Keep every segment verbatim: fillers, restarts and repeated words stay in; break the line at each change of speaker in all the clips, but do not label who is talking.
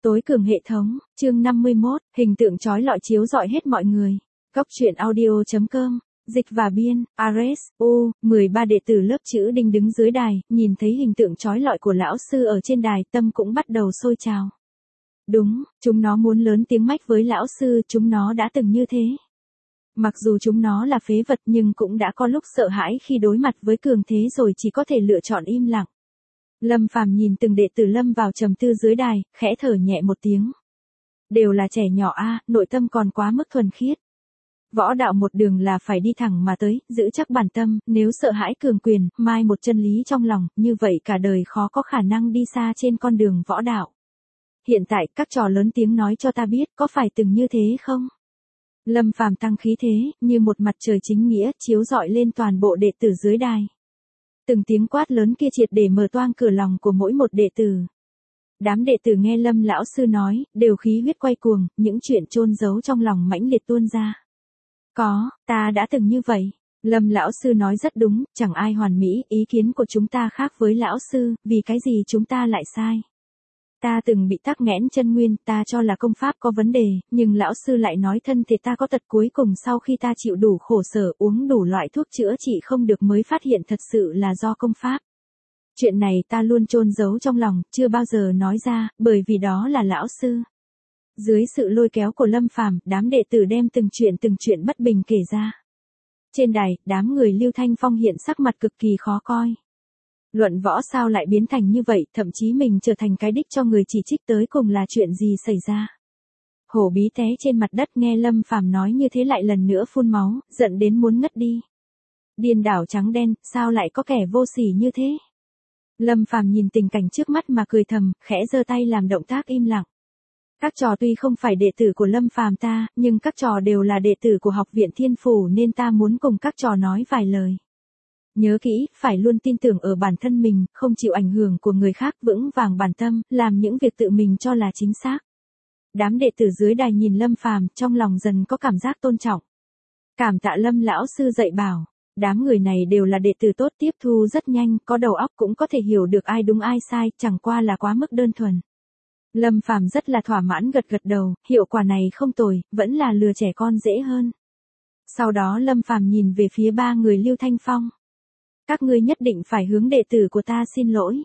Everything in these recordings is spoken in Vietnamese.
Tối cường hệ thống, chương năm mươi mốt, hình tượng chói lọi chiếu rọi hết mọi người. Góc truyện audio chấm com, dịch và biên, Ares, U, mười ba đệ tử lớp chữ đinh đứng dưới đài, nhìn thấy hình tượng chói lọi của lão sư ở trên đài, tâm cũng bắt đầu sôi trào. Đúng, chúng nó muốn lớn tiếng mách với lão sư, chúng nó đã từng như thế. Mặc dù chúng nó là phế vật nhưng cũng đã có lúc sợ hãi khi đối mặt với cường thế rồi chỉ có thể lựa chọn im lặng. Lâm Phàm nhìn từng đệ tử lâm vào trầm tư dưới đài, khẽ thở nhẹ một tiếng. Đều là trẻ nhỏ a, nội tâm còn quá mức thuần khiết. Võ đạo một đường là phải đi thẳng mà tới, giữ chắc bản tâm, nếu sợ hãi cường quyền, mai một chân lý trong lòng, như vậy cả đời khó có khả năng đi xa trên con đường võ đạo. Hiện tại các trò lớn tiếng nói cho ta biết, có phải từng như thế không? Lâm Phàm tăng khí thế, như một mặt trời chính nghĩa, chiếu rọi lên toàn bộ đệ tử dưới đài. Từng tiếng quát lớn kia triệt để mở toang cửa lòng của mỗi một đệ tử. Đám đệ tử nghe Lâm lão sư nói, đều khí huyết quay cuồng, những chuyện chôn giấu trong lòng mãnh liệt tuôn ra. Có, ta đã từng như vậy. Lâm lão sư nói rất đúng, chẳng ai hoàn mỹ, ý kiến của chúng ta khác với lão sư, vì cái gì chúng ta lại sai. Ta từng bị tắc nghẽn chân nguyên, ta cho là công pháp có vấn đề, nhưng lão sư lại nói thân thể ta có tật, cuối cùng sau khi ta chịu đủ khổ sở, uống đủ loại thuốc chữa trị không được mới phát hiện thật sự là do công pháp. Chuyện này ta luôn chôn giấu trong lòng, chưa bao giờ nói ra, bởi vì đó là lão sư. Dưới sự lôi kéo của Lâm Phàm, đám đệ tử đem từng chuyện từng chuyện bất bình kể ra. Trên đài, đám người Lưu Thanh Phong hiện sắc mặt cực kỳ khó coi. Luận võ sao lại biến thành như vậy, thậm chí mình trở thành cái đích cho người chỉ trích, tới cùng là chuyện gì xảy ra. Hổ Bí té trên mặt đất nghe Lâm Phàm nói như thế lại lần nữa phun máu, giận đến muốn ngất đi. Điên đảo trắng đen, sao lại có kẻ vô sỉ như thế? Lâm Phàm nhìn tình cảnh trước mắt mà cười thầm, khẽ giơ tay làm động tác im lặng. Các trò tuy không phải đệ tử của Lâm Phàm ta, nhưng các trò đều là đệ tử của Học viện Thiên Phủ nên ta muốn cùng các trò nói vài lời. Nhớ kỹ, phải luôn tin tưởng ở bản thân mình, không chịu ảnh hưởng của người khác, vững vàng bản tâm, làm những việc tự mình cho là chính xác. Đám đệ tử dưới đài nhìn Lâm Phàm, trong lòng dần có cảm giác tôn trọng. Cảm tạ Lâm lão sư dạy bảo, đám người này đều là đệ tử tốt, tiếp thu rất nhanh, có đầu óc cũng có thể hiểu được ai đúng ai sai, chẳng qua là quá mức đơn thuần. Lâm Phàm rất là thỏa mãn gật gật đầu, hiệu quả này không tồi, vẫn là lừa trẻ con dễ hơn. Sau đó Lâm Phàm nhìn về phía ba người Lưu Thanh Phong. Các ngươi nhất định phải hướng đệ tử của ta xin lỗi.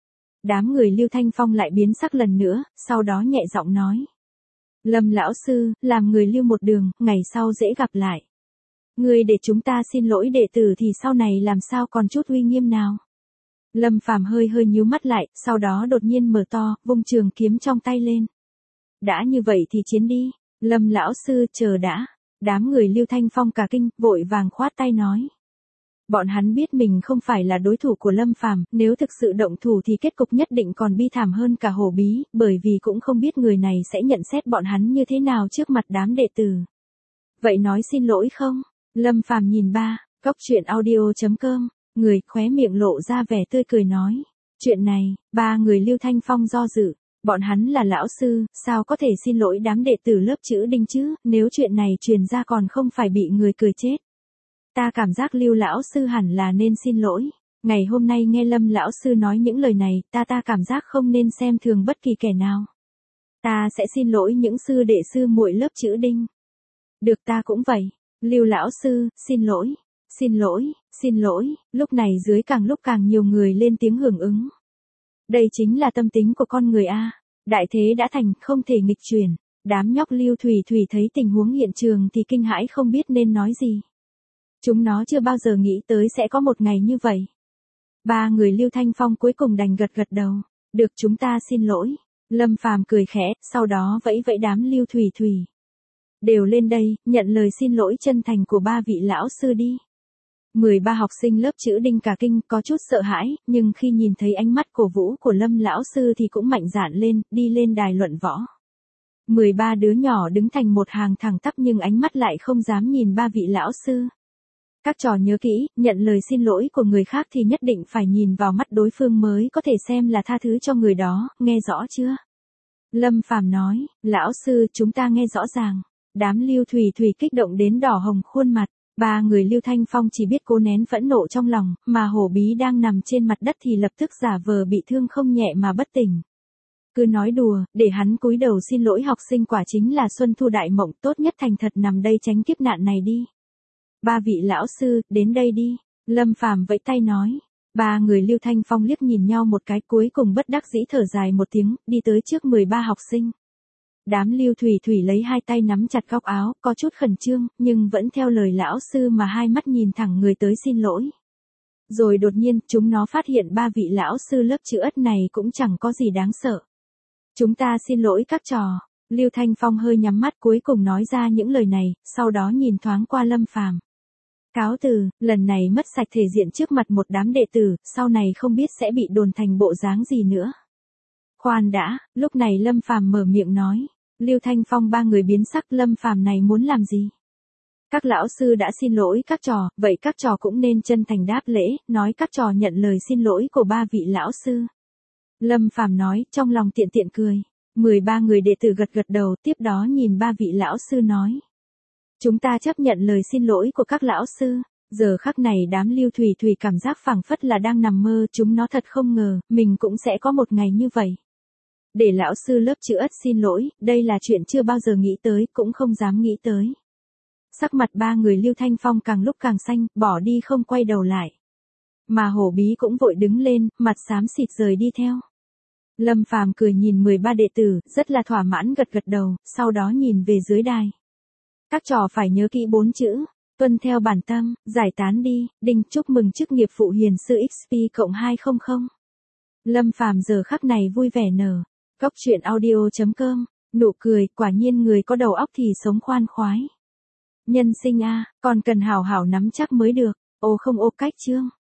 Đám người Lưu Thanh Phong lại biến sắc lần nữa, sau đó nhẹ giọng nói. Lâm lão sư, làm người Lưu một đường, ngày sau dễ gặp lại. Ngươi để chúng ta xin lỗi đệ tử thì sau này làm sao còn chút uy nghiêm nào. Lâm Phàm hơi hơi nhíu mắt lại, sau đó đột nhiên mở to, vung trường kiếm trong tay lên. Đã như vậy thì chiến đi. Lâm lão sư, chờ đã. Đám người Lưu Thanh Phong cả kinh, vội vàng khoát tay nói. Bọn hắn biết mình không phải là đối thủ của Lâm Phàm, nếu thực sự động thủ thì kết cục nhất định còn bi thảm hơn cả Hổ Bí, bởi vì cũng không biết người này sẽ nhận xét bọn hắn như thế nào trước mặt đám đệ tử. Vậy nói xin lỗi không? Lâm Phàm nhìn ba, góc truyện audio chấm com, người khóe miệng lộ ra vẻ tươi cười nói. Chuyện này, ba người Lưu Thanh Phong do dự, bọn hắn là lão sư, sao có thể xin lỗi đám đệ tử lớp chữ đinh chứ, nếu chuyện này truyền ra còn không phải bị người cười chết. Ta cảm giác Lưu lão sư hẳn là nên xin lỗi. Ngày hôm nay nghe Lâm lão sư nói những lời này, ta ta cảm giác không nên xem thường bất kỳ kẻ nào. Ta sẽ xin lỗi những sư đệ sư muội lớp chữ đinh. Được, ta cũng vậy. Lưu lão sư, xin lỗi, xin lỗi, xin lỗi. Lúc này dưới càng lúc càng nhiều người lên tiếng hưởng ứng. Đây chính là tâm tính của con người a. Đại thế đã thành, không thể nghịch chuyển. Đám nhóc Lưu Thủy Thủy thấy tình huống hiện trường thì kinh hãi không biết nên nói gì. Chúng nó chưa bao giờ nghĩ tới sẽ có một ngày như vậy. Ba người Lưu Thanh Phong cuối cùng đành gật gật đầu. Được, chúng ta xin lỗi. Lâm Phàm cười khẽ, sau đó vẫy vẫy đám Lưu Thủy Thủy. Đều lên đây, nhận lời xin lỗi chân thành của ba vị lão sư đi. mười ba học sinh lớp chữ đinh cả kinh, có chút sợ hãi, nhưng khi nhìn thấy ánh mắt cổ vũ của Lâm lão sư thì cũng mạnh dạn lên, đi lên đài luận võ. mười ba đứa nhỏ đứng thành một hàng thẳng tắp nhưng ánh mắt lại không dám nhìn ba vị lão sư. Các trò nhớ kỹ, nhận lời xin lỗi của người khác thì nhất định phải nhìn vào mắt đối phương mới có thể xem là tha thứ cho người đó, nghe rõ chưa? Lâm Phàm nói, lão sư, chúng ta nghe rõ ràng. Đám Lưu Thủy Thủy kích động đến đỏ hồng khuôn mặt. Ba người Lưu Thanh Phong chỉ biết cố nén phẫn nộ trong lòng, mà Hổ Bí đang nằm trên mặt đất thì lập tức giả vờ bị thương không nhẹ mà bất tỉnh. Cứ nói đùa, để hắn cúi đầu xin lỗi học sinh quả chính là xuân thu đại mộng, tốt nhất thành thật nằm đây tránh kiếp nạn này đi. Ba vị lão sư, đến đây đi. Lâm Phàm vẫy tay nói. Ba người Lưu Thanh Phong liếc nhìn nhau một cái, cuối cùng bất đắc dĩ thở dài một tiếng, đi tới trước mười ba học sinh. Đám Lưu Thủy Thủy lấy hai tay nắm chặt góc áo, có chút khẩn trương, nhưng vẫn theo lời lão sư mà hai mắt nhìn thẳng người tới xin lỗi. Rồi đột nhiên, chúng nó phát hiện ba vị lão sư lớp chữ ất này cũng chẳng có gì đáng sợ. Chúng ta xin lỗi các trò. Lưu Thanh Phong hơi nhắm mắt cuối cùng nói ra những lời này, sau đó nhìn thoáng qua Lâm Phàm. Cáo từ, lần này mất sạch thể diện trước mặt một đám đệ tử, sau này không biết sẽ bị đồn thành bộ dáng gì nữa. Khoan đã, lúc này Lâm Phàm mở miệng nói. Lưu Thanh Phong ba người biến sắc, Lâm Phàm này muốn làm gì? Các lão sư đã xin lỗi các trò, vậy các trò cũng nên chân thành đáp lễ, nói các trò nhận lời xin lỗi của ba vị lão sư. Lâm Phàm nói, trong lòng tiện tiện cười. mười ba người đệ tử gật gật đầu, tiếp đó nhìn ba vị lão sư nói. Chúng ta chấp nhận lời xin lỗi của các lão sư. Giờ khắc này đám Lưu Thủy Thủy cảm giác phảng phất là đang nằm mơ, chúng nó thật không ngờ, mình cũng sẽ có một ngày như vậy. Để lão sư lớp chữ ất xin lỗi, đây là chuyện chưa bao giờ nghĩ tới, cũng không dám nghĩ tới. Sắc mặt ba người Lưu Thanh Phong càng lúc càng xanh, bỏ đi không quay đầu lại. Mà Hổ Bí cũng vội đứng lên, mặt xám xịt rời đi theo. Lâm Phàm cười nhìn mười ba đệ tử, rất là thỏa mãn gật gật đầu, sau đó nhìn về dưới đài. Các trò phải nhớ kỹ bốn chữ, tuân theo bản tâm, giải tán đi, đinh chúc mừng chức nghiệp phụ hiền sư ích pê cộng hai trăm. Lâm Phàm giờ khắc này vui vẻ nở. Cốc truyện audio chấm com, nụ cười, quả nhiên người có đầu óc thì sống khoan khoái. Nhân sinh a, còn cần hảo hảo nắm chắc mới được, ô không ô cách chương.